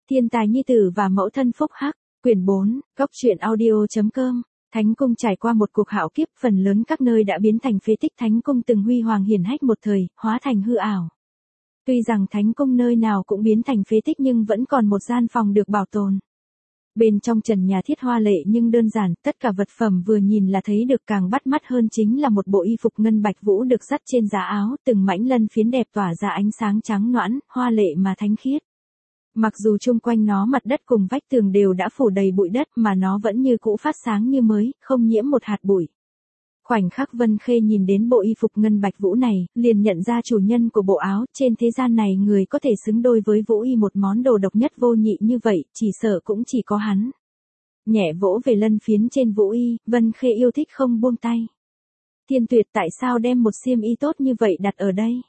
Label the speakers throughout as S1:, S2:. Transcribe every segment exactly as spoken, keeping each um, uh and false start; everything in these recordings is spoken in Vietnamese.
S1: Thiên tài nhi tử và mẫu thân phúc hắc, quyển bốn, góc truyện audio.com. Thánh cung trải qua một cuộc hạo kiếp, phần lớn các nơi đã biến thành phế tích. Thánh cung từng huy hoàng hiển hách một thời, hóa thành hư ảo. Tuy rằng thánh cung nơi nào cũng biến thành phế tích nhưng vẫn còn một gian phòng được bảo tồn. Bên trong trần nhà thiết hoa lệ nhưng đơn giản, tất cả vật phẩm vừa nhìn là thấy được, càng bắt mắt hơn chính là một bộ y phục ngân bạch vũ được dắt trên giá áo, từng mảnh lân phiến đẹp tỏa ra ánh sáng trắng nõn, hoa lệ mà thánh khiết. Mặc dù chung quanh nó mặt đất cùng vách tường đều đã phủ đầy bụi đất mà nó vẫn như cũ phát sáng như mới, không nhiễm một hạt bụi. Khoảnh khắc Vân Khê nhìn đến bộ y phục ngân bạch vũ này, liền nhận ra chủ nhân của bộ áo. Trên thế gian này người có thể xứng đôi với vũ y một món đồ độc nhất vô nhị như vậy, chỉ sợ cũng chỉ có hắn. Nhẹ vỗ về lân phiến trên vũ y, Vân Khê yêu thích không buông tay. Thiên Tuyệt tại sao đem một xiêm y tốt như vậy đặt ở đây?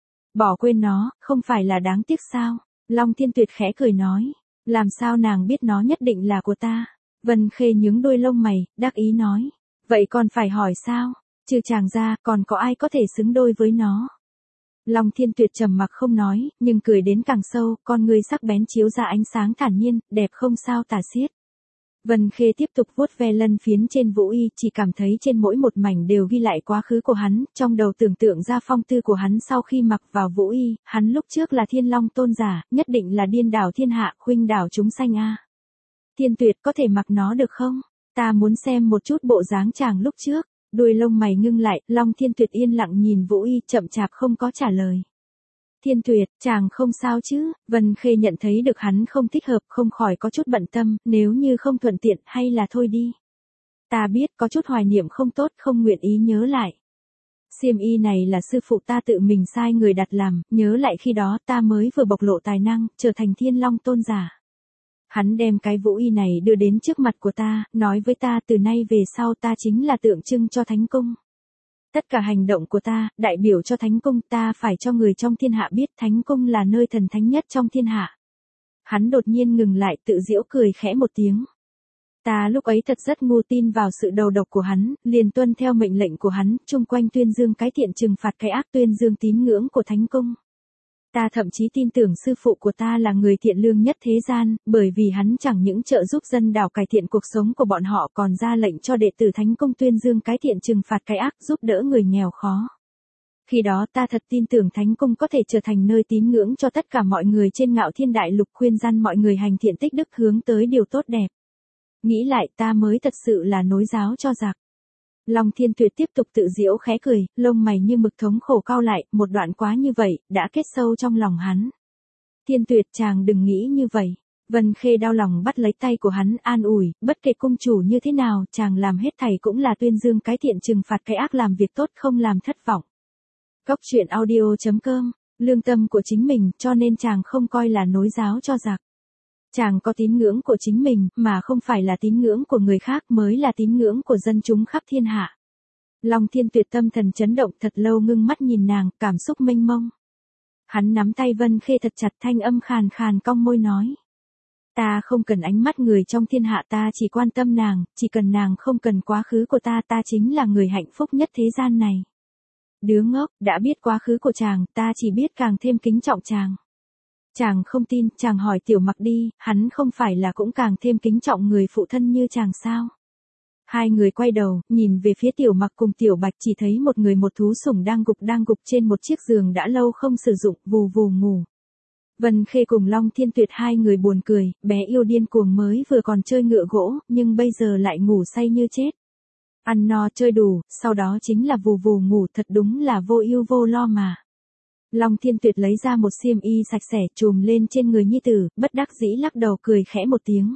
S1: Bỏ quên nó, không phải là đáng tiếc sao? Long Thiên Tuyệt khẽ cười nói, làm sao nàng biết nó nhất định là của ta? Vân Khê nhướng đôi lông mày, đắc ý nói, vậy còn phải hỏi sao? Trừ chàng ra, còn có ai có thể xứng đôi với nó? Long Thiên Tuyệt trầm mặc không nói, nhưng cười đến càng sâu, con ngươi sắc bén chiếu ra ánh sáng thản nhiên, đẹp không sao tả xiết. Vân Khê tiếp tục vuốt ve lân phiến trên vũ y, chỉ cảm thấy trên mỗi một mảnh đều ghi lại quá khứ của hắn, trong đầu tưởng tượng ra phong tư của hắn sau khi mặc vào vũ y, hắn lúc trước là Thiên Long tôn giả, nhất định là điên đảo thiên hạ, khuynh đảo chúng sanh a. Thiên Tuyệt có thể mặc nó được không? Ta muốn xem một chút bộ dáng chàng lúc trước. Đuôi lông mày ngưng lại, Long Thiên Tuyệt yên lặng nhìn vũ y, chậm chạp không có trả lời. Thiên Tuyệt, chàng không sao chứ? Vân Khê nhận thấy được hắn không thích hợp, không khỏi có chút bận tâm, nếu như không thuận tiện, hay là thôi đi. Ta biết có chút hoài niệm không tốt, không nguyện ý nhớ lại. Xiêm y này là sư phụ ta tự mình sai người đặt làm, nhớ lại khi đó ta mới vừa bộc lộ tài năng, trở thành Thiên Long tôn giả. Hắn đem cái vũ y này đưa đến trước mặt của ta, nói với ta từ nay về sau ta chính là tượng trưng cho thánh cung. Tất cả hành động của ta, đại biểu cho thánh cung, ta phải cho người trong thiên hạ biết thánh cung là nơi thần thánh nhất trong thiên hạ. Hắn đột nhiên ngừng lại, tự giễu cười khẽ một tiếng. Ta lúc ấy thật rất ngu, tin vào sự đầu độc của hắn, liền tuân theo mệnh lệnh của hắn, chung quanh tuyên dương cái thiện trừng phạt cái ác, tuyên dương tín ngưỡng của thánh cung. Ta thậm chí tin tưởng sư phụ của ta là người thiện lương nhất thế gian, bởi vì hắn chẳng những trợ giúp dân đảo cải thiện cuộc sống của bọn họ còn ra lệnh cho đệ tử thánh cung tuyên dương cái thiện trừng phạt cái ác, giúp đỡ người nghèo khó. Khi đó ta thật tin tưởng thánh cung có thể trở thành nơi tín ngưỡng cho tất cả mọi người trên ngạo thiên đại lục, khuyên răn mọi người hành thiện tích đức hướng tới điều tốt đẹp. Nghĩ lại ta mới thật sự là nối giáo cho giặc. Long Thiên Tuyệt tiếp tục tự giễu khẽ cười, lông mày như mực thống khổ cau lại, một đoạn quá như vậy, đã kết sâu trong lòng hắn. Thiên Tuyệt, chàng đừng nghĩ như vậy. Vân Khê đau lòng bắt lấy tay của hắn, an ủi, bất kể cung chủ như thế nào, chàng làm hết thảy cũng là tuyên dương cái thiện trừng phạt cái ác, làm việc tốt không làm thất vọng. Góc truyện audio.com, lương tâm của chính mình, cho nên chàng không coi là nối giáo cho giặc. Chàng có tín ngưỡng của chính mình, mà không phải là tín ngưỡng của người khác, mới là tín ngưỡng của dân chúng khắp thiên hạ. Long Thiên Tuyệt tâm thần chấn động, thật lâu ngưng mắt nhìn nàng, cảm xúc mênh mông. Hắn nắm tay Vân Khê thật chặt, thanh âm khàn khàn cong môi nói. Ta không cần ánh mắt người trong thiên hạ, ta chỉ quan tâm nàng, chỉ cần nàng không cần quá khứ của ta, ta chính là người hạnh phúc nhất thế gian này. Đứa ngốc, đã biết quá khứ của chàng, ta chỉ biết càng thêm kính trọng chàng. Chàng không tin, chàng hỏi Tiểu Mặc đi, hắn không phải là cũng càng thêm kính trọng người phụ thân như chàng sao? Hai người quay đầu, nhìn về phía Tiểu Mặc cùng Tiểu Bạch, chỉ thấy một người một thú sủng đang gục đang gục trên một chiếc giường đã lâu không sử dụng, vù vù ngủ. Vân Khê cùng Long Thiên Tuyệt hai người buồn cười, bé yêu điên cuồng mới vừa còn chơi ngựa gỗ, nhưng bây giờ lại ngủ say như chết. Ăn no chơi đủ, sau đó chính là vù vù ngủ, thật đúng là vô ưu vô lo mà. Long Thiên Tuyệt lấy ra một xiêm y sạch sẽ trùm lên trên người nhi tử, bất đắc dĩ lắc đầu cười khẽ một tiếng.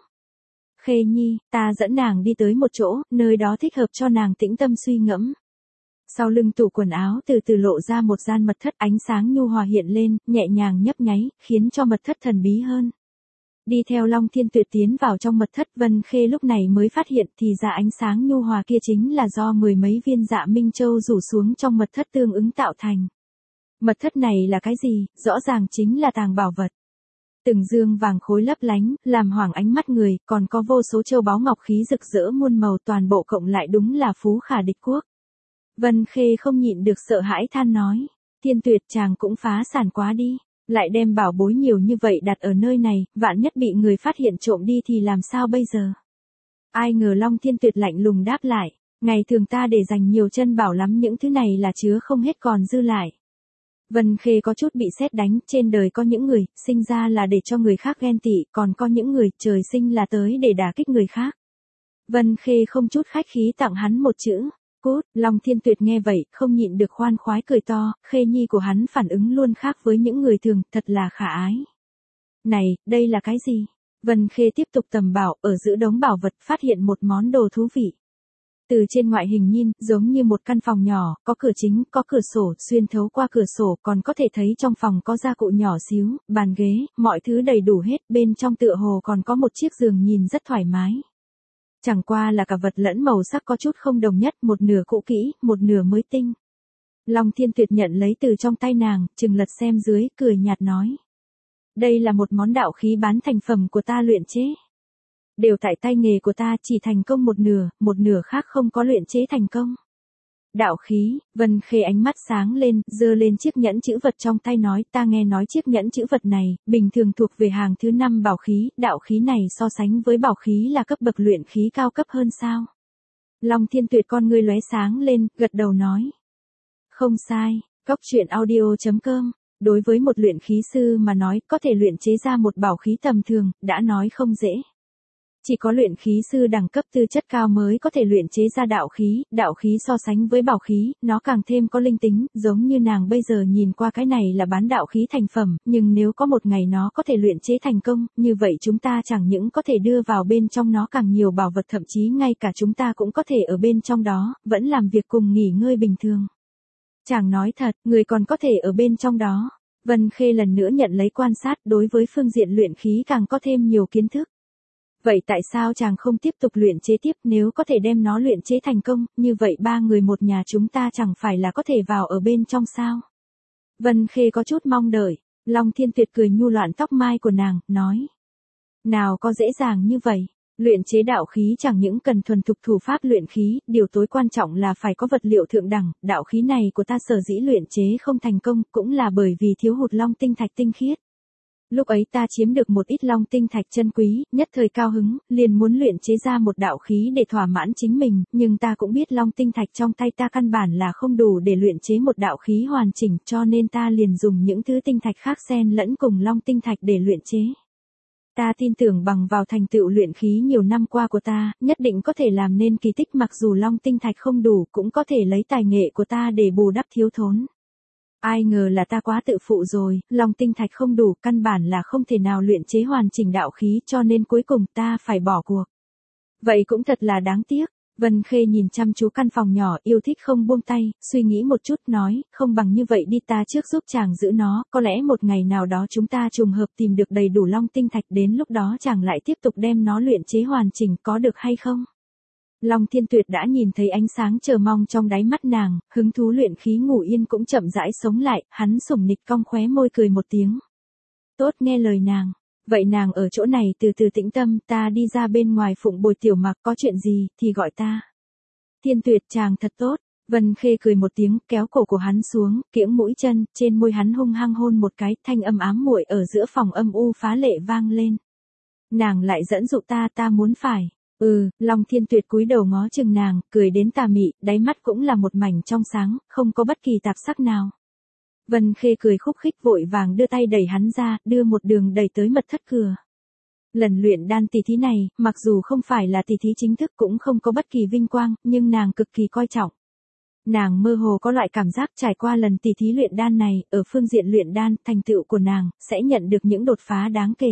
S1: Khê Nhi, ta dẫn nàng đi tới một chỗ, nơi đó thích hợp cho nàng tĩnh tâm suy ngẫm. Sau lưng tủ quần áo từ từ lộ ra một gian mật thất, ánh sáng nhu hòa hiện lên, nhẹ nhàng nhấp nháy, khiến cho mật thất thần bí hơn. Đi theo Long Thiên Tuyệt tiến vào trong mật thất, Vân Khê lúc này mới phát hiện thì ra ánh sáng nhu hòa kia chính là do mười mấy viên dạ minh châu rủ xuống trong mật thất tương ứng tạo thành. Mật thất này là cái gì? Rõ ràng chính là tàng bảo vật. Từng dương vàng khối lấp lánh, làm hoảng ánh mắt người, còn có vô số châu báu ngọc khí rực rỡ muôn màu, toàn bộ cộng lại đúng là phú khả địch quốc. Vân Khê không nhịn được sợ hãi than nói, Thiên Tuyệt, chàng cũng phá sản quá đi. Lại đem bảo bối nhiều như vậy đặt ở nơi này, vạn nhất bị người phát hiện trộm đi thì làm sao bây giờ? Ai ngờ Long Thiên Tuyệt lạnh lùng đáp lại, ngày thường ta để dành nhiều chân bảo lắm, những thứ này là chứa không hết còn dư lại. Vân Khê có chút bị sét đánh, trên đời có những người, sinh ra là để cho người khác ghen tị, còn có những người, trời sinh là tới để đả kích người khác. Vân Khê không chút khách khí tặng hắn một chữ, cút. Long Thiên Tuyệt nghe vậy, không nhịn được khoan khoái cười to, Khê Nhi của hắn phản ứng luôn khác với những người thường, thật là khả ái. Này, đây là cái gì? Vân Khê tiếp tục tầm bảo, ở giữa đống bảo vật phát hiện một món đồ thú vị. Từ trên ngoại hình nhìn, giống như một căn phòng nhỏ, có cửa chính, có cửa sổ, xuyên thấu qua cửa sổ còn có thể thấy trong phòng có gia cụ nhỏ xíu, bàn ghế, mọi thứ đầy đủ hết, bên trong tựa hồ còn có một chiếc giường nhìn rất thoải mái. Chẳng qua là cả vật lẫn màu sắc có chút không đồng nhất, một nửa cũ kỹ, một nửa mới tinh. Long Thiên Tuyệt nhận lấy từ trong tay nàng, chừng lật xem dưới, cười nhạt nói. Đây là một món đạo khí bán thành phẩm của ta luyện chế. Đều tại tay nghề của ta, chỉ thành công một nửa, một nửa khác không có luyện chế thành công. Đạo khí, Vân Khê ánh mắt sáng lên, giơ lên chiếc nhẫn chữ vật trong tay nói, ta nghe nói chiếc nhẫn chữ vật này, bình thường thuộc về hàng thứ năm bảo khí, đạo khí này so sánh với bảo khí là cấp bậc luyện khí cao cấp hơn sao? Long Thiên Tuyệt con ngươi lóe sáng lên, gật đầu nói. Không sai, Cốc Truyện Audio chấm com, đối với một luyện khí sư mà nói, có thể luyện chế ra một bảo khí tầm thường, đã nói không dễ. Chỉ có luyện khí sư đẳng cấp tư chất cao mới có thể luyện chế ra đạo khí, đạo khí so sánh với bảo khí, nó càng thêm có linh tính, giống như nàng bây giờ nhìn qua cái này là bán đạo khí thành phẩm, nhưng nếu có một ngày nó có thể luyện chế thành công, như vậy chúng ta chẳng những có thể đưa vào bên trong nó càng nhiều bảo vật, thậm chí ngay cả chúng ta cũng có thể ở bên trong đó, vẫn làm việc cùng nghỉ ngơi bình thường. Chàng nói thật, người còn có thể ở bên trong đó. Vân Khê lần nữa nhận lấy quan sát, đối với phương diện luyện khí càng có thêm nhiều kiến thức. Vậy tại sao chàng không tiếp tục luyện chế tiếp, nếu có thể đem nó luyện chế thành công, như vậy ba người một nhà chúng ta chẳng phải là có thể vào ở bên trong sao? Vân Khê có chút mong đợi, Long Thiên Tuyệt cười nhu loạn tóc mai của nàng, nói. Nào có dễ dàng như vậy, luyện chế đạo khí chẳng những cần thuần thục thủ pháp luyện khí, điều tối quan trọng là phải có vật liệu thượng đẳng, đạo khí này của ta sở dĩ luyện chế không thành công, cũng là bởi vì thiếu hụt long tinh thạch tinh khiết. Lúc ấy ta chiếm được một ít long tinh thạch chân quý, nhất thời cao hứng, liền muốn luyện chế ra một đạo khí để thỏa mãn chính mình, nhưng ta cũng biết long tinh thạch trong tay ta căn bản là không đủ để luyện chế một đạo khí hoàn chỉnh, cho nên ta liền dùng những thứ tinh thạch khác xen lẫn cùng long tinh thạch để luyện chế. Ta tin tưởng bằng vào thành tựu luyện khí nhiều năm qua của ta, nhất định có thể làm nên kỳ tích, mặc dù long tinh thạch không đủ, cũng có thể lấy tài nghệ của ta để bù đắp thiếu thốn. Ai ngờ là ta quá tự phụ rồi, long tinh thạch không đủ, căn bản là không thể nào luyện chế hoàn chỉnh đạo khí, cho nên cuối cùng ta phải bỏ cuộc. Vậy cũng thật là đáng tiếc. Vân Khê nhìn chăm chú căn phòng nhỏ, yêu thích không buông tay, suy nghĩ một chút nói, không bằng như vậy đi, ta trước giúp chàng giữ nó, có lẽ một ngày nào đó chúng ta trùng hợp tìm được đầy đủ long tinh thạch, đến lúc đó chàng lại tiếp tục đem nó luyện chế hoàn chỉnh, có được hay không? Long Thiên Tuyệt đã nhìn thấy ánh sáng chờ mong trong đáy mắt nàng, hứng thú luyện khí ngủ yên cũng chậm rãi sống lại, hắn sủng nịch cong khóe môi cười một tiếng. Tốt, nghe lời nàng. Vậy nàng ở chỗ này từ từ tĩnh tâm, ta đi ra bên ngoài phụng bồi tiểu Mặc, có chuyện gì thì gọi ta. Thiên Tuyệt chàng thật tốt. Vân Khê cười một tiếng, kéo cổ của hắn xuống, kiễng mũi chân, trên môi hắn hung hăng hôn một cái, thanh âm ám muội ở giữa phòng âm u phá lệ vang lên. Nàng lại dẫn dụ ta, ta muốn phải. Ừ, Long Thiên Tuyệt cúi đầu ngó chừng nàng, cười đến tà mị, đáy mắt cũng là một mảnh trong sáng, không có bất kỳ tạp sắc nào. Vân Khê cười khúc khích vội vàng đưa tay đẩy hắn ra, đưa một đường đẩy tới mật thất cửa. Lần luyện đan tỷ thí này, mặc dù không phải là tỷ thí chính thức, cũng không có bất kỳ vinh quang, nhưng nàng cực kỳ coi trọng. Nàng mơ hồ có loại cảm giác trải qua lần tỷ thí luyện đan này, ở phương diện luyện đan, thành tựu của nàng sẽ nhận được những đột phá đáng kể.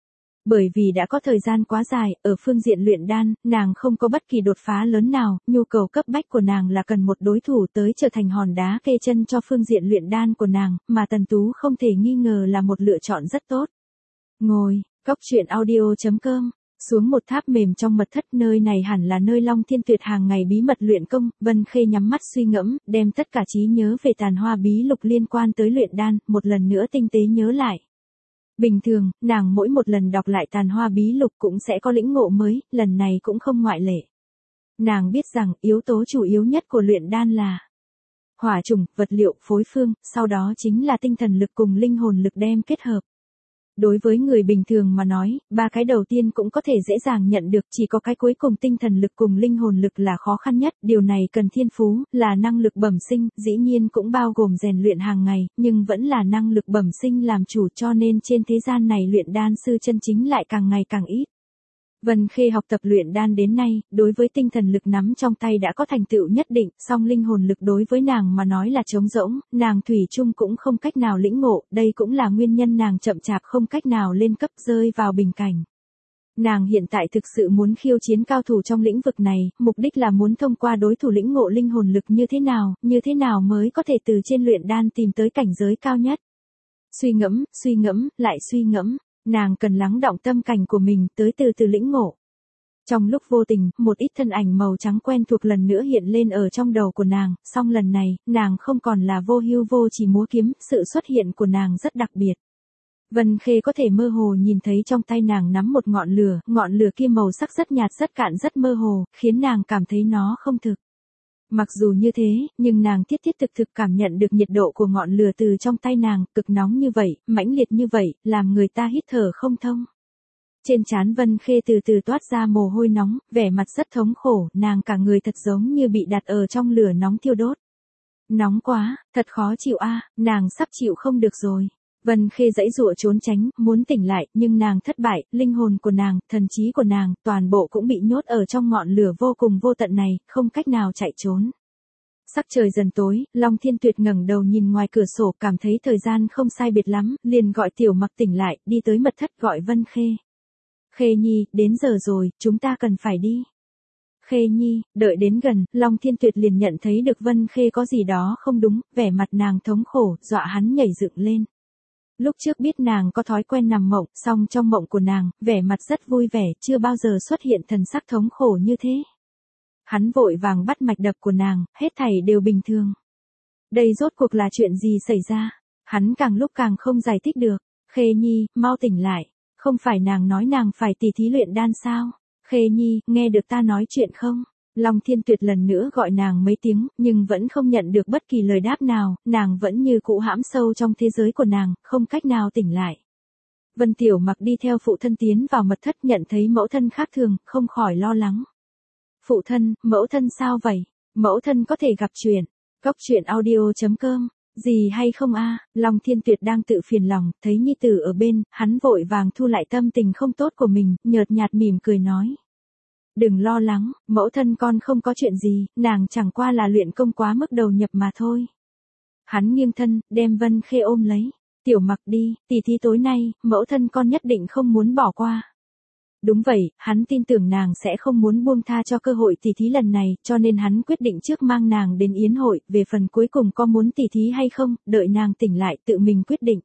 S1: Bởi vì đã có thời gian quá dài, ở phương diện luyện đan, nàng không có bất kỳ đột phá lớn nào, nhu cầu cấp bách của nàng là cần một đối thủ tới trở thành hòn đá kê chân cho phương diện luyện đan của nàng, mà Tần Tú không thể nghi ngờ là một lựa chọn rất tốt. Ngồi, Cốc Truyện Audio chấm com, xuống một tháp mềm trong mật thất, nơi này hẳn là nơi Long Thiên Tuyệt hàng ngày bí mật luyện công, Vân Khê nhắm mắt suy ngẫm, đem tất cả trí nhớ về Tàn Hoa bí lục liên quan tới luyện đan, một lần nữa tinh tế nhớ lại. Bình thường, nàng mỗi một lần đọc lại Tàn Hoa bí lục cũng sẽ có lĩnh ngộ mới, lần này cũng không ngoại lệ. Nàng biết rằng yếu tố chủ yếu nhất của luyện đan là hỏa chủng, vật liệu, phối phương, sau đó chính là tinh thần lực cùng linh hồn lực đem kết hợp. Đối với người bình thường mà nói, ba cái đầu tiên cũng có thể dễ dàng nhận được, chỉ có cái cuối cùng tinh thần lực cùng linh hồn lực là khó khăn nhất, điều này cần thiên phú, là năng lực bẩm sinh, dĩ nhiên cũng bao gồm rèn luyện hàng ngày, nhưng vẫn là năng lực bẩm sinh làm chủ, cho nên trên thế gian này luyện đan sư chân chính lại càng ngày càng ít. Vân Khê học tập luyện đan đến nay, đối với tinh thần lực nắm trong tay đã có thành tựu nhất định, song linh hồn lực đối với nàng mà nói là trống rỗng, nàng thủy chung cũng không cách nào lĩnh ngộ, đây cũng là nguyên nhân nàng chậm chạp không cách nào lên cấp, rơi vào bình cảnh. Nàng hiện tại thực sự muốn khiêu chiến cao thủ trong lĩnh vực này, mục đích là muốn thông qua đối thủ lĩnh ngộ linh hồn lực như thế nào, như thế nào mới có thể từ trên luyện đan tìm tới cảnh giới cao nhất. Suy ngẫm, suy ngẫm, lại suy ngẫm. Nàng cần lắng đọng tâm cảnh của mình tới từ từ lĩnh ngộ. Trong lúc vô tình, một ít thân ảnh màu trắng quen thuộc lần nữa hiện lên ở trong đầu của nàng, song lần này, nàng không còn là vô hưu vô chỉ múa kiếm, sự xuất hiện của nàng rất đặc biệt. Vân Khê có thể mơ hồ nhìn thấy trong tay nàng nắm một ngọn lửa, ngọn lửa kia màu sắc rất nhạt rất cạn rất mơ hồ, khiến nàng cảm thấy nó không thực. Mặc dù như thế, nhưng nàng thiết thiết thực thực cảm nhận được nhiệt độ của ngọn lửa từ trong tay nàng, cực nóng như vậy, mãnh liệt như vậy, làm người ta hít thở không thông. Trên trán Vân Khê từ từ toát ra mồ hôi nóng, vẻ mặt rất thống khổ, nàng cả người thật giống như bị đặt ở trong lửa nóng thiêu đốt. Nóng quá, thật khó chịu a, nàng sắp chịu không được rồi. Vân Khê giãy giụa trốn tránh, muốn tỉnh lại, nhưng nàng thất bại, linh hồn của nàng, thần trí của nàng, toàn bộ cũng bị nhốt ở trong ngọn lửa vô cùng vô tận này, không cách nào chạy trốn. Sắc trời dần tối, Long Thiên Tuyệt ngẩng đầu nhìn ngoài cửa sổ, cảm thấy thời gian không sai biệt lắm, liền gọi Tiểu Mặc tỉnh lại, đi tới mật thất gọi Vân Khê. Khê Nhi, đến giờ rồi, chúng ta cần phải đi. Khê Nhi, đợi đến gần, Long Thiên Tuyệt liền nhận thấy được Vân Khê có gì đó không đúng, vẻ mặt nàng thống khổ, dọa hắn nhảy dựng lên. Lúc trước biết nàng có thói quen nằm mộng, song trong mộng của nàng, vẻ mặt rất vui vẻ, chưa bao giờ xuất hiện thần sắc thống khổ như thế. Hắn vội vàng bắt mạch đập của nàng, hết thảy đều bình thường. Đây rốt cuộc là chuyện gì xảy ra? Hắn càng lúc càng không giải thích được. Khê Nhi, mau tỉnh lại. Không phải nàng nói nàng phải tỉ thí luyện đan sao? Khê Nhi, nghe được ta nói chuyện không? Long Thiên Tuyệt lần nữa gọi nàng mấy tiếng, nhưng vẫn không nhận được bất kỳ lời đáp nào, nàng vẫn như cũ hãm sâu trong thế giới của nàng, không cách nào tỉnh lại. Vân Tiểu Mặc đi theo phụ thân tiến vào mật thất, nhận thấy mẫu thân khác thường, không khỏi lo lắng. Phụ thân, mẫu thân sao vậy? Mẫu thân có thể gặp chuyện. Cốc truyện audio chấm com. Gì hay không a? Long Thiên Tuyệt đang tự phiền lòng, thấy nhi tử ở bên, hắn vội vàng thu lại tâm tình không tốt của mình, nhợt nhạt mỉm cười nói. Đừng lo lắng, mẫu thân con không có chuyện gì, nàng chẳng qua là luyện công quá mức đầu nhập mà thôi. Hắn nghiêng thân, đem Vân Khê ôm lấy. Tiểu Mặc đi, tỷ thí tối nay, mẫu thân con nhất định không muốn bỏ qua. Đúng vậy, hắn tin tưởng nàng sẽ không muốn buông tha cho cơ hội tỷ thí lần này, cho nên hắn quyết định trước mang nàng đến yến hội, về phần cuối cùng có muốn tỷ thí hay không, đợi nàng tỉnh lại tự mình quyết định.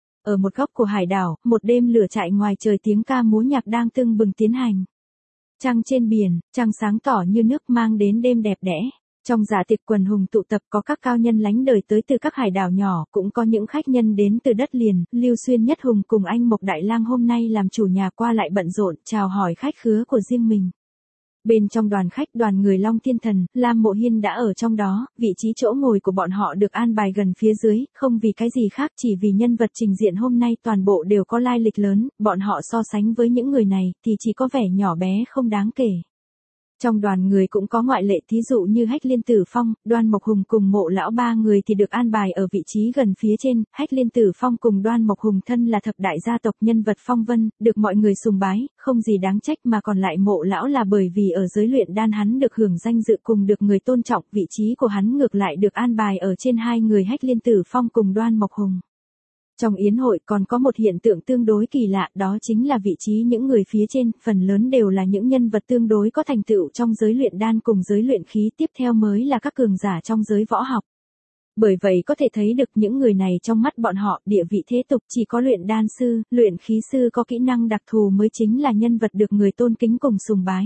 S1: Ở một góc của hải đảo, một đêm lửa trại ngoài trời tiếng ca múa nhạc đang tưng bừng tiến hành. Trăng trên biển, trăng sáng tỏ như nước mang đến đêm đẹp đẽ. Trong dạ tiệc quần hùng tụ tập có các cao nhân lánh đời tới từ các hải đảo nhỏ, cũng có những khách nhân đến từ đất liền, Lưu Xuyên Nhất Hùng cùng anh Mộc Đại Lang hôm nay làm chủ nhà qua lại bận rộn, chào hỏi khách khứa của riêng mình. Bên trong đoàn khách đoàn người Long Thiên Thần, Lam Mộ Hiên đã ở trong đó, vị trí chỗ ngồi của bọn họ được an bài gần phía dưới, không vì cái gì khác chỉ vì nhân vật trình diện hôm nay toàn bộ đều có lai lịch lớn, bọn họ so sánh với những người này thì chỉ có vẻ nhỏ bé không đáng kể. Trong đoàn người cũng có ngoại lệ, thí dụ như Hách Liên Tử Phong, Đoan Mộc Hùng cùng Mộ Lão ba người thì được an bài ở vị trí gần phía trên, Hách Liên Tử Phong cùng Đoan Mộc Hùng thân là thập đại gia tộc nhân vật phong vân, được mọi người sùng bái, không gì đáng trách, mà còn lại Mộ Lão là bởi vì ở giới luyện đan hắn được hưởng danh dự cùng được người tôn trọng, vị trí của hắn ngược lại được an bài ở trên hai người Hách Liên Tử Phong cùng Đoan Mộc Hùng. Trong yến hội còn có một hiện tượng tương đối kỳ lạ, đó chính là vị trí những người phía trên, phần lớn đều là những nhân vật tương đối có thành tựu trong giới luyện đan cùng giới luyện khí, tiếp theo mới là các cường giả trong giới võ học. Bởi vậy có thể thấy được những người này trong mắt bọn họ, địa vị thế tục, chỉ có luyện đan sư, luyện khí sư có kỹ năng đặc thù mới chính là nhân vật được người tôn kính cùng sùng bái.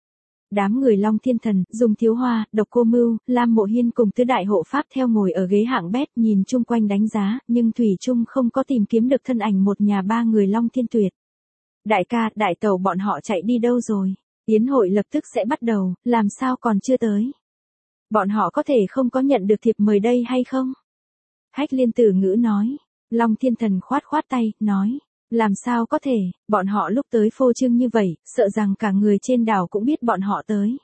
S1: Đám người Long Thiên Thần, Dung Thiếu Hoa, Độc Cô Mưu, Lam Mộ Hiên cùng tứ đại hộ pháp theo ngồi ở ghế hạng bét nhìn chung quanh đánh giá, nhưng thủy chung không có tìm kiếm được thân ảnh một nhà ba người Long Thiên Tuyệt. Đại ca, đại tẩu bọn họ chạy đi đâu rồi? Yến hội lập tức sẽ bắt đầu, làm sao còn chưa tới? Bọn họ có thể không có nhận được thiệp mời đây hay không? Hách Liên Tử Ngữ nói. Long Thiên Thần khoát khoát tay, nói. Làm sao có thể, bọn họ lúc tới phô trương như vậy, sợ rằng cả người trên đảo cũng biết bọn họ tới.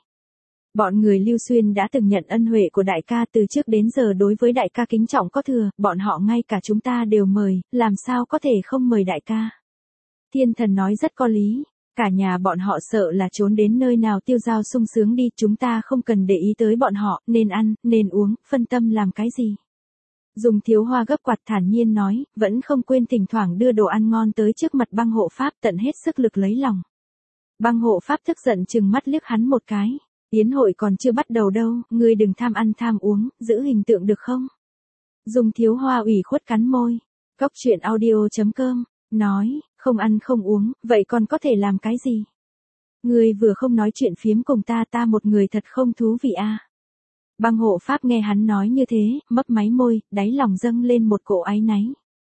S1: Bọn người Lưu Xuyên đã từng nhận ân huệ của đại ca từ trước đến giờ đối với đại ca kính trọng có thừa, bọn họ ngay cả chúng ta đều mời, làm sao có thể không mời đại ca. Thiên Thần nói rất có lý, cả nhà bọn họ sợ là trốn đến nơi nào tiêu dao sung sướng đi, chúng ta không cần để ý tới bọn họ, nên ăn, nên uống, phân tâm làm cái gì. Dùng Thiếu Hoa gấp quạt thản nhiên nói, vẫn không quên thỉnh thoảng đưa đồ ăn ngon tới trước mặt Băng Hộ Pháp tận hết sức lực lấy lòng. Băng Hộ Pháp tức giận chừng mắt liếc hắn một cái. Yến hội còn chưa bắt đầu đâu, ngươi đừng tham ăn tham uống, giữ hình tượng được không? Dùng Thiếu Hoa ủy khuất cắn môi. Cóc truyện audio chấm com, nói, không ăn không uống, vậy còn có thể làm cái gì? Ngươi vừa không nói chuyện phiếm cùng ta ta một người thật không thú vị a. À. Băng Hộ Pháp nghe hắn nói như thế, mấp máy môi, đáy lòng dâng lên một cỗ áy náy.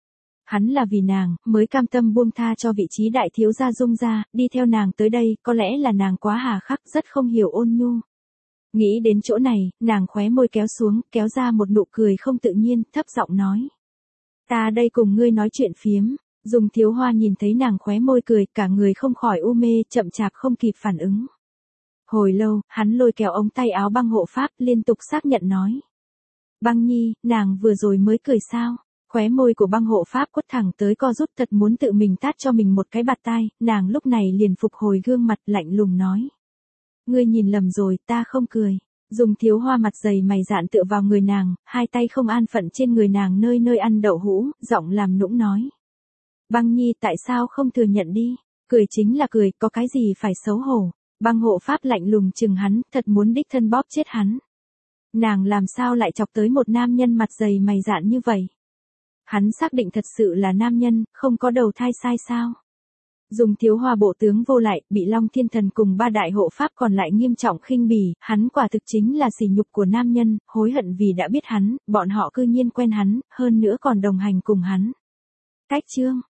S1: Hắn là vì nàng, mới cam tâm buông tha cho vị trí đại thiếu gia Dung gia, đi theo nàng tới đây, có lẽ là nàng quá hà khắc, rất không hiểu ôn nhu. Nghĩ đến chỗ này, nàng khóe môi kéo xuống, kéo ra một nụ cười không tự nhiên, thấp giọng nói. Ta đây cùng ngươi nói chuyện phiếm. Dùng Thiếu Hoa nhìn thấy nàng khóe môi cười, cả người không khỏi u mê, chậm chạp không kịp phản ứng. Hồi lâu, hắn lôi kéo ống tay áo Băng Hộ Pháp, liên tục xác nhận nói. Băng Nhi, nàng vừa rồi mới cười sao? Khóe môi của Băng Hộ Pháp quất thẳng tới co rút, thật muốn tự mình tát cho mình một cái bạt tai, nàng lúc này liền phục hồi gương mặt lạnh lùng nói. Ngươi nhìn lầm rồi, ta không cười. Dùng Thiếu Hoa mặt dày mày dạn tựa vào người nàng, hai tay không an phận trên người nàng nơi nơi ăn đậu hũ, giọng làm nũng nói. Băng Nhi tại sao không thừa nhận đi? Cười chính là cười, có cái gì phải xấu hổ? Băng Hộ Pháp lạnh lùng chừng hắn, thật muốn đích thân bóp chết hắn. Nàng làm sao lại chọc tới một nam nhân mặt dày mày dạn như vậy? Hắn xác định thật sự là nam nhân, không có đầu thai sai sao? Dùng Thiếu Hoa bộ tướng vô lại, bị Long Thiên Thần cùng ba đại hộ pháp còn lại nghiêm trọng khinh bỉ, hắn quả thực chính là sỉ nhục của nam nhân, hối hận vì đã biết hắn, bọn họ cư nhiên quen hắn, hơn nữa còn đồng hành cùng hắn. Cách chương